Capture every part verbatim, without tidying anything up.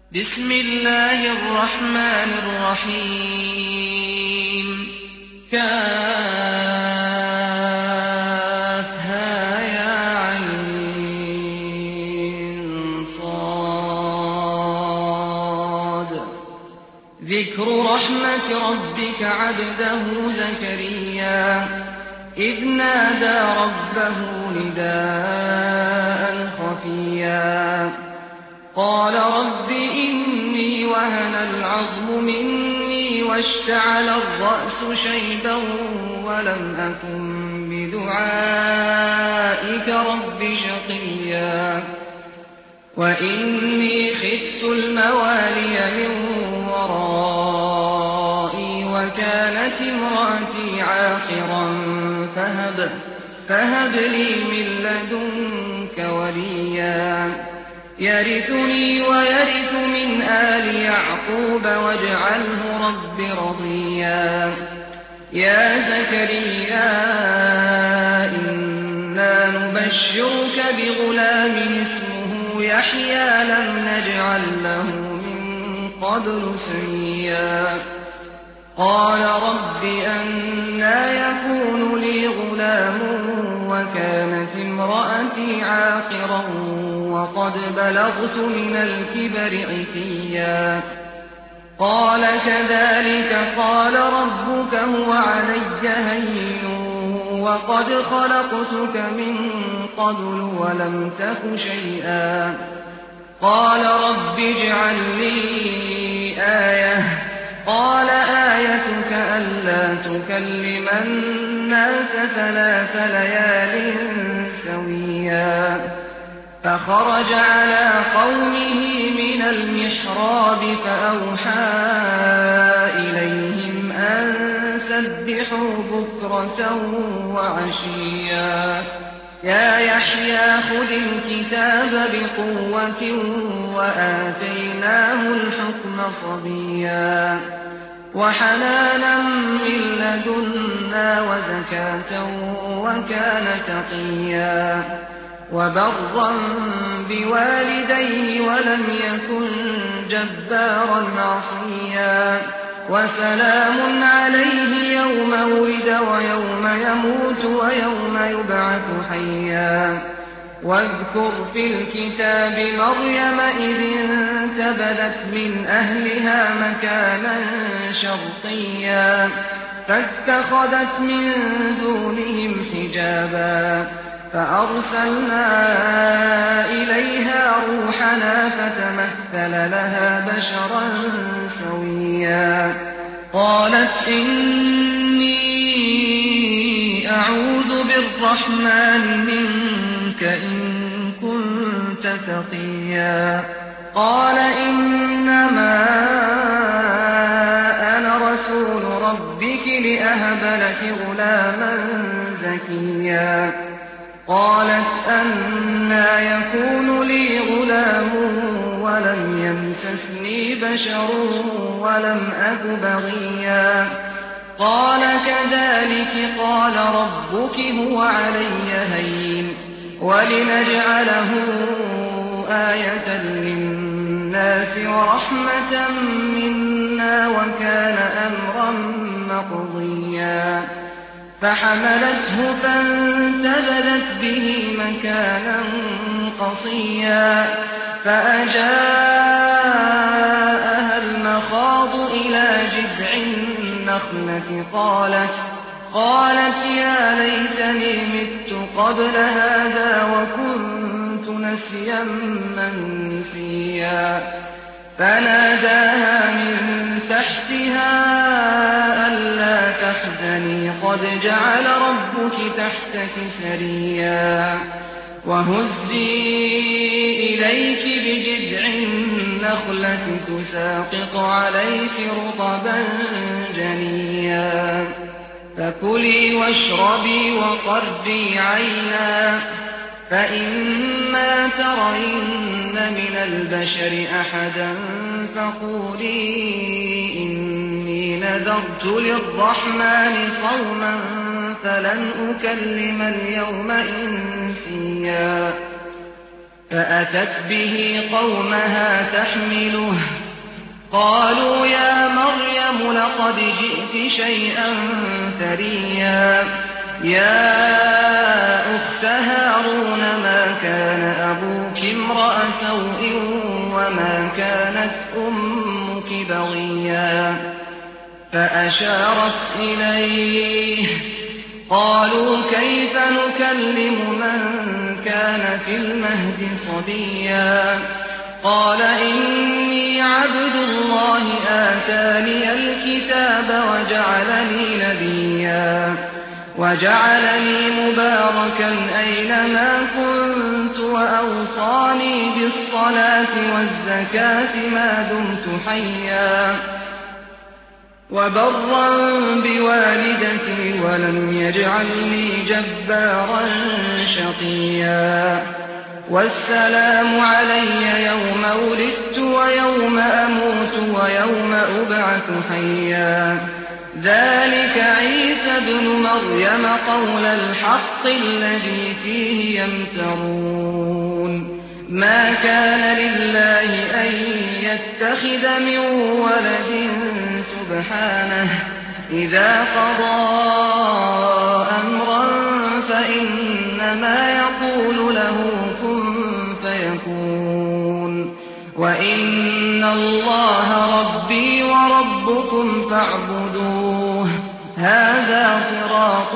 بسم الله الرحمن الرحيم كافها يا عين صاد ذكر رحمة ربك عبده زكريا إذ نادى ربه نداء خفيا قال رب إني وهن العظم مني واشتعل الرأس شيبا ولم أكن بدعائك رب شقيا وإني خفت الموالي من ورائي وكانت امرأتي عاقرا فهب, فهب لي من لدنك وليا يرثني ويرث من آل يعقوب واجعله رب رضيا يا زكريا إنا نبشرك بغلام اسمه يحيى لم نجعل له من قبل سميا قال رب أنى يكون لي غلام وكانت امرأتي عاقرا وقد بلغت من الكبر عتيا قال كذلك قال ربك هو علي هين وقد خلقتك من قبل ولم تك شيئا قال رب اجعل لي آية قال آيتك ألا تكلم الناس ثلاث ليال سويا فخرج على قومه من المحراب فأوحى إليهم أن سبحوا بكرة وعشيا يا يحيى خذ الكتاب بقوة وآتيناه الحكم صبيا وحنانا من لدنا وزكاة وكان تقيا وبرا بوالديه ولم يكن جبارا عصيا وسلام عليه يوم ولد ويوم يموت ويوم يبعث حيا واذكر في الكتاب مريم إذ انتبذت من أهلها مكانا شرقيا فاتخذت من دونهم حجابا فأرسلنا إليها روحنا فتمثل لها بشرا سويا قالت إني أعوذ بالرحمن منك إن كنت تقيا قال إنما أنا رسول ربك لأهب لك غلاما زكيا قالت أنى يكون لي غلام ولم يمسسني بشر ولم أك بغيا قال كذلك قال ربك هو علي هين ولنجعله آية للناس ورحمة منا وكان أمرا مقضيا فحملته فانتبذت به مكانا قصيا فأجاءها المخاض إلى جذع النخلة قالت, قالت يا ليتني مت قبل هذا وكنت نسيا منسيا فناداها من تحتها ألا تحزني قد جعل ربك تحتك سريا وهزي إليك بجذع النخلة تساقط عليك رطبا جنيا فكلي واشربي وقري عينا فإما ترين من البشر أحدا فقولي إني نذرت للرحمن صوما فلن أكلم اليوم إنسيا فأتت به قومها تحمله قالوا يا مريم لقد جئت شيئا فريا يا أخت هارون ما كان أبوك امرأ سوء وما كانت أمك بغيا فأشارت إليه قالوا كيف نكلم من كان في المهد صبيا قال إني عبد الله آتاني الكتاب وجعلني نبيا وجعلني مباركا أينما كنت وأوصاني بالصلاة والزكاة ما دمت حيا وبرا بوالدتي ولم يجعلني جبارا شقيا والسلام علي يوم ولدت ويوم أموت ويوم أبعث حيا ذلك عيسى ابن مريم قول الحق الذي فيه يمترون ما كان لله أن يتخذ من ولد سبحانه إذا قضى أمرا فإنما يقول له كن فيكون وإن الله ربي وربكم فاعبدوه هذا صراط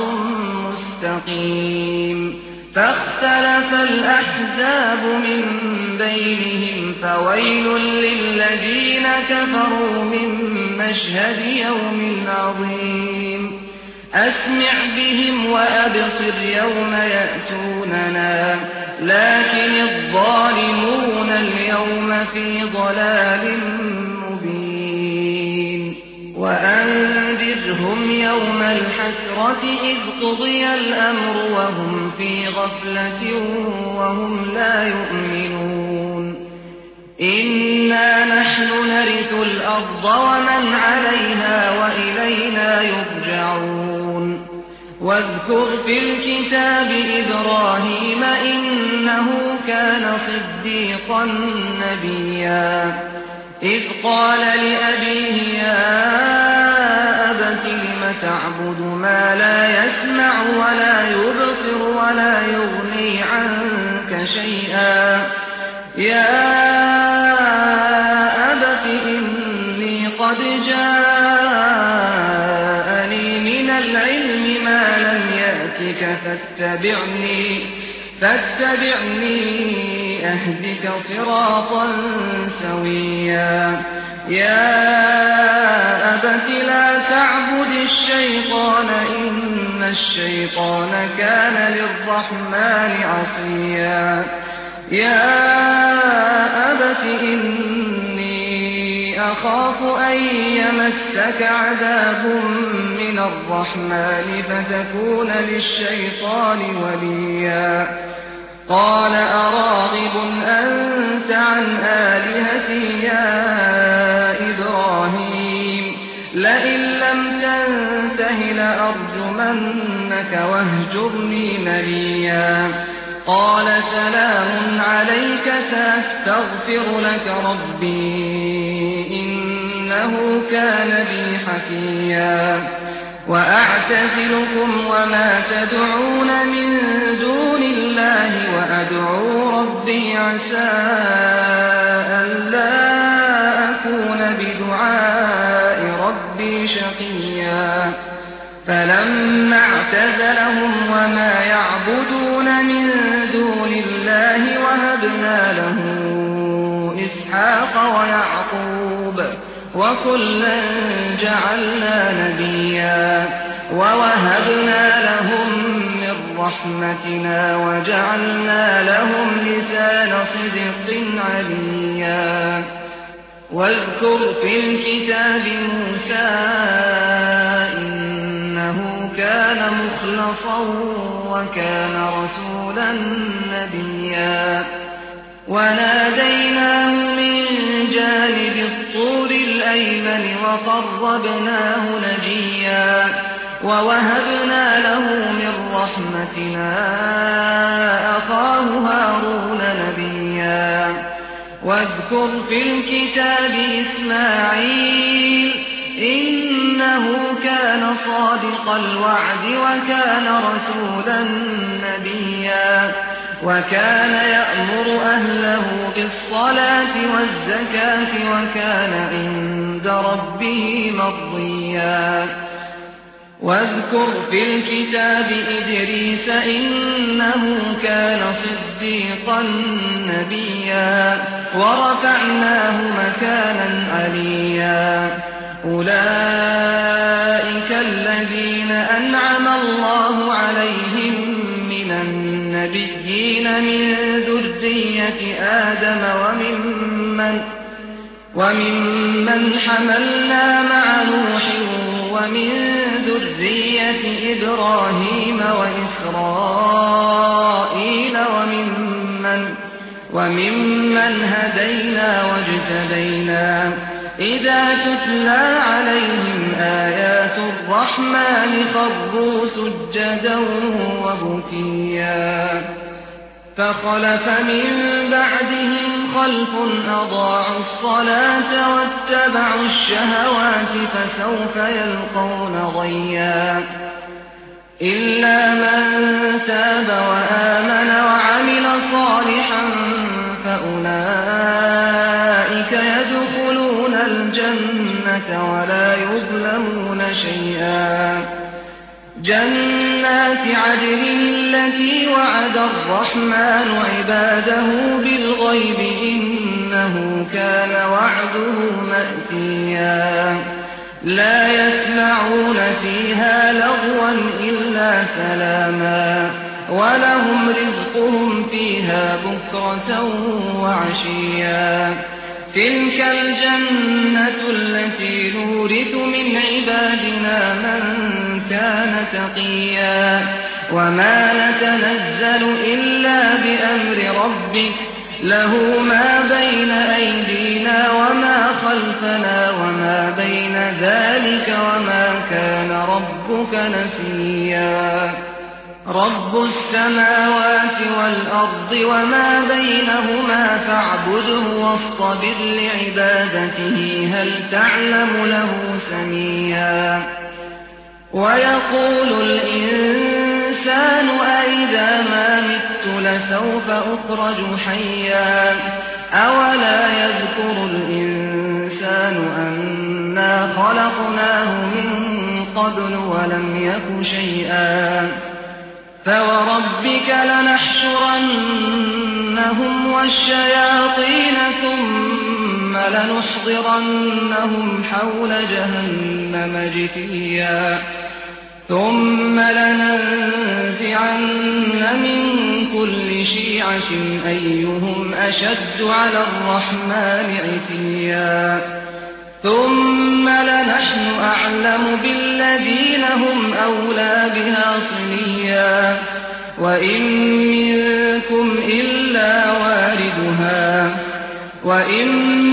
مستقيم فاختلف الأحزاب من بينهم فويل للذين كفروا من مشهد يوم عظيم أسمع بهم وأبصر يوم يأتوننا لكن الظالمون اليوم في ضلال مبين وأنذرهم يوم الحسرة إذ قضي الأمر وهم في غفلة وهم لا يؤمنون إنا نحن نرث الأرض ومن عليها وإلينا يرجعون واذكر في الكتاب إبراهيم إنه كان صديقا نبيا إذ قال لأبيه يا أبت لم تعبد ما لا يسمع ولا يبصر ولا يغني عنك شيئا يا أبت إني قد جاءني من العلم ما لم يأتك فاتبعني فاتبعني أهدك صراطا سويا يا أبت لا تعبد الشيطان إن الشيطان كان للرحمن عصيا يا أبت إني أخاف أن يمسك عذاب من الرحمن فتكون للشيطان وليا قال أراغب أنت عن آلهتي يا إبراهيم لئن لم تنته لأرجمنك واهجرني مليا قال سلام عليك سأستغفر لك ربي إنه كان بي حفيا وأعتزلكم وما تدعون من دون الله وأدعو ربي عسى ألا أكون بدعاء ربي شقيا فلما اعتزلهم وما يعبدون من دون الله وهبنا له إسحاق ويعقوب وكلا جعلنا نبيا ووهبنا لهم من رحمتنا وجعلنا لهم لسان صدق عليا واذكر في الكتاب موسى إنه كان مخلصا وكان رسولا نبيا وناديناه من جانب الطور الأيمن وقربناه نجيا ووهبنا له من رحمتنا أخاه هارون نبيا واذكر في الكتاب إسماعيل إنه كان صادق الوعد وكان رسولا نبيا وكان يأمر أهله بالصلاة والزكاة وكان عند ربه مرضيا واذكر في الكتاب إدريس إنه كان صديقا نبيا ورفعناه مكانا عليا أولئك الذين أنعم الله عليهم من النبيين من ذرية آدم وممن, وممن حملنا مع نوح ومن ذرية إبراهيم وإسرائيل وممن, وممن هدينا واجتبينا إذا تتلى عليهم آيات الرحمن خروا سجدا وبكيا فخلف من بعدهم خلف أضاعوا الصلاة واتبعوا الشهوات فسوف يلقون غيا إلا من تاب وآمن وعمل صالحا فأولئك يدخلون الجنة ولا يظلمون شيئا جنات عدن التي وعد الرحمن عباده بالغيب إنه كان وعده مأتيا لا يسمعون فيها لغوا إلا سلاما ولهم رزقهم فيها بكرة وعشيا تلك الجنة التي نورث من عبادنا من كان تقيا وما نتنزل إلا بأمر ربك له ما بين أيدينا وما خلفنا وما بين ذلك وما كان ربك نسيا رب السماوات والأرض وما بينهما فاعبده واصطبر لعبادته هل تعلم له سميا ويقول الإنسان أئذا ما مت لسوف أخرج حيا أولا يذكر الإنسان أنا خلقناه من قبل ولم يك شيئا فوربك لنحشرنهم والشياطين ثم لنحضرنهم حول جهنم جثيا ثم لننزعن من كل شيعة أيهم أشد على الرحمن عتيا ثم لنحن أعلم بالذين هم أولى بها صليا وإن منكم إلا واردها وإن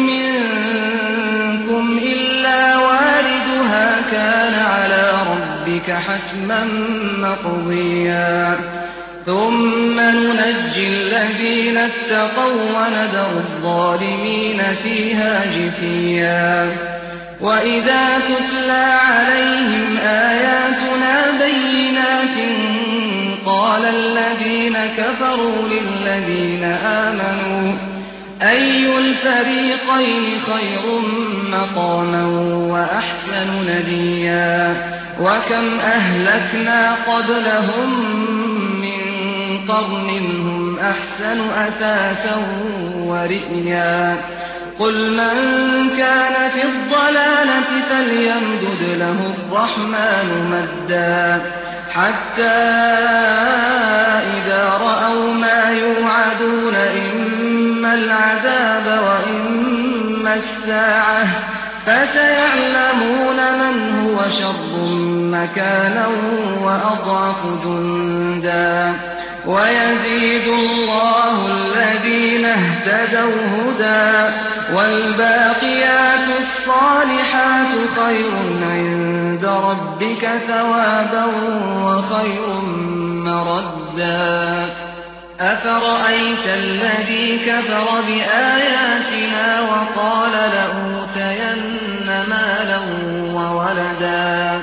منكم إلا واردها كان على ربك حتما مقضيا ثم ننجي الذين اتقوا وندر الظالمين فيها جثيا وإذا تتلى عليهم آياتنا بينات قال الذين كفروا للذين آمنوا أي الفريقين خير مقاما وأحسن نديا وكم أهلكنا قبلهم من قرن هم أحسن أثاثا ورئيا قل من كان في الضلالة فليمدد له الرحمن مدا حتى إذا رأوا ما يوعدون إما العذاب وإما الساعة فسيعلمون من هو شر مكانا وأضعف جندا ويزيد الله الذين اهتدوا هدى والباقيات الصالحات خير عند ربك ثوابا وخير مردا أفرأيت الذي كفر بآياتنا وقال لأوتين مالا وولدا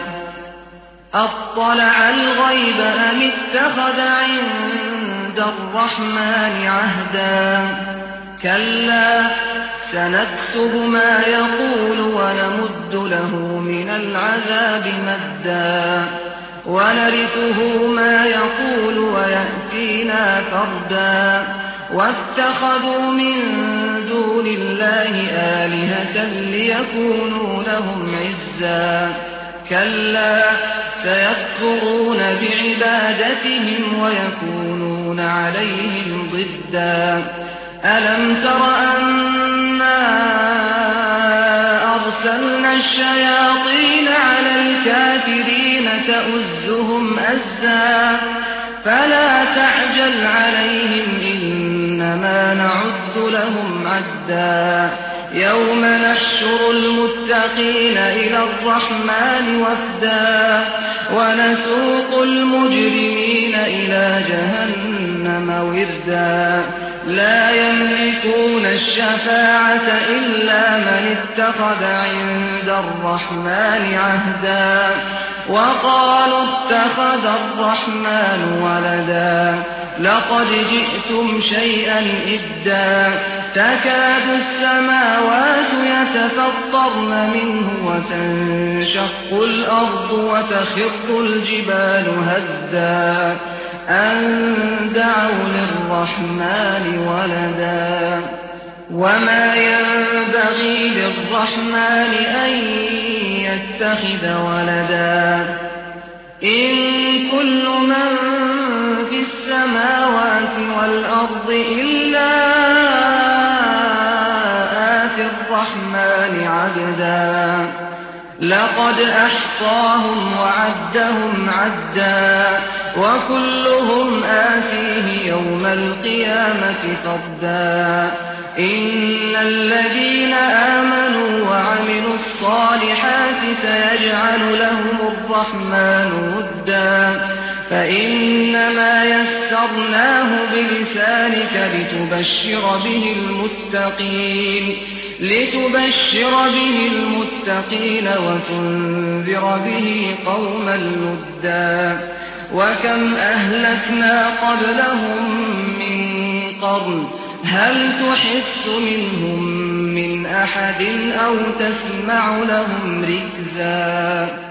أطلع الغيب أم اتخذ عند الرحمن عهدا كلا سنكتب ما يقول ونمد له من العذاب مدا ونرثه ما يقول ويأتينا فردا واتخذوا من دون الله آلهة ليكونوا لهم عزا كلا سيكفرون بعبادتهم ويكونون عليهم ضدا ألم تر أنا أرسلنا الشياطين على الكافرين تؤزهم أزا فلا تعجل عليهم إنما نعد لهم عدا يوم نحشر المتقين إلى الرحمن وفدا ونسوق المجرمين إلى جهنم وردا لا يملكون الشفاعة إلا من اتخذ عند الرحمن عهدا وقالوا اتخذ الرحمن ولدا لقد جئتم شيئا إدا تكاد السماوات يتفطرن منه وتنشق الأرض وتخر الجبال هدا أن دعوا للرحمن ولدا وما ينبغي للرحمن أن يتخذ ولدا إن كل من في السماوات والأرض إلا آتي الرحمن عبدا لقد أحصاهم وعدهم عدا وكلهم آتيه يوم القيامة فردا إن الذين آمنوا وعملوا الصالحات سيجعل لهم الرحمن ودا فإنما يسرناه بلسانك لتبشر به المتقين لتبشر به المتقين وتنذر به قوما لدا وكم أهلكنا قبلهم من قرن هل تحس منهم من أحد أو تسمع لهم ركزا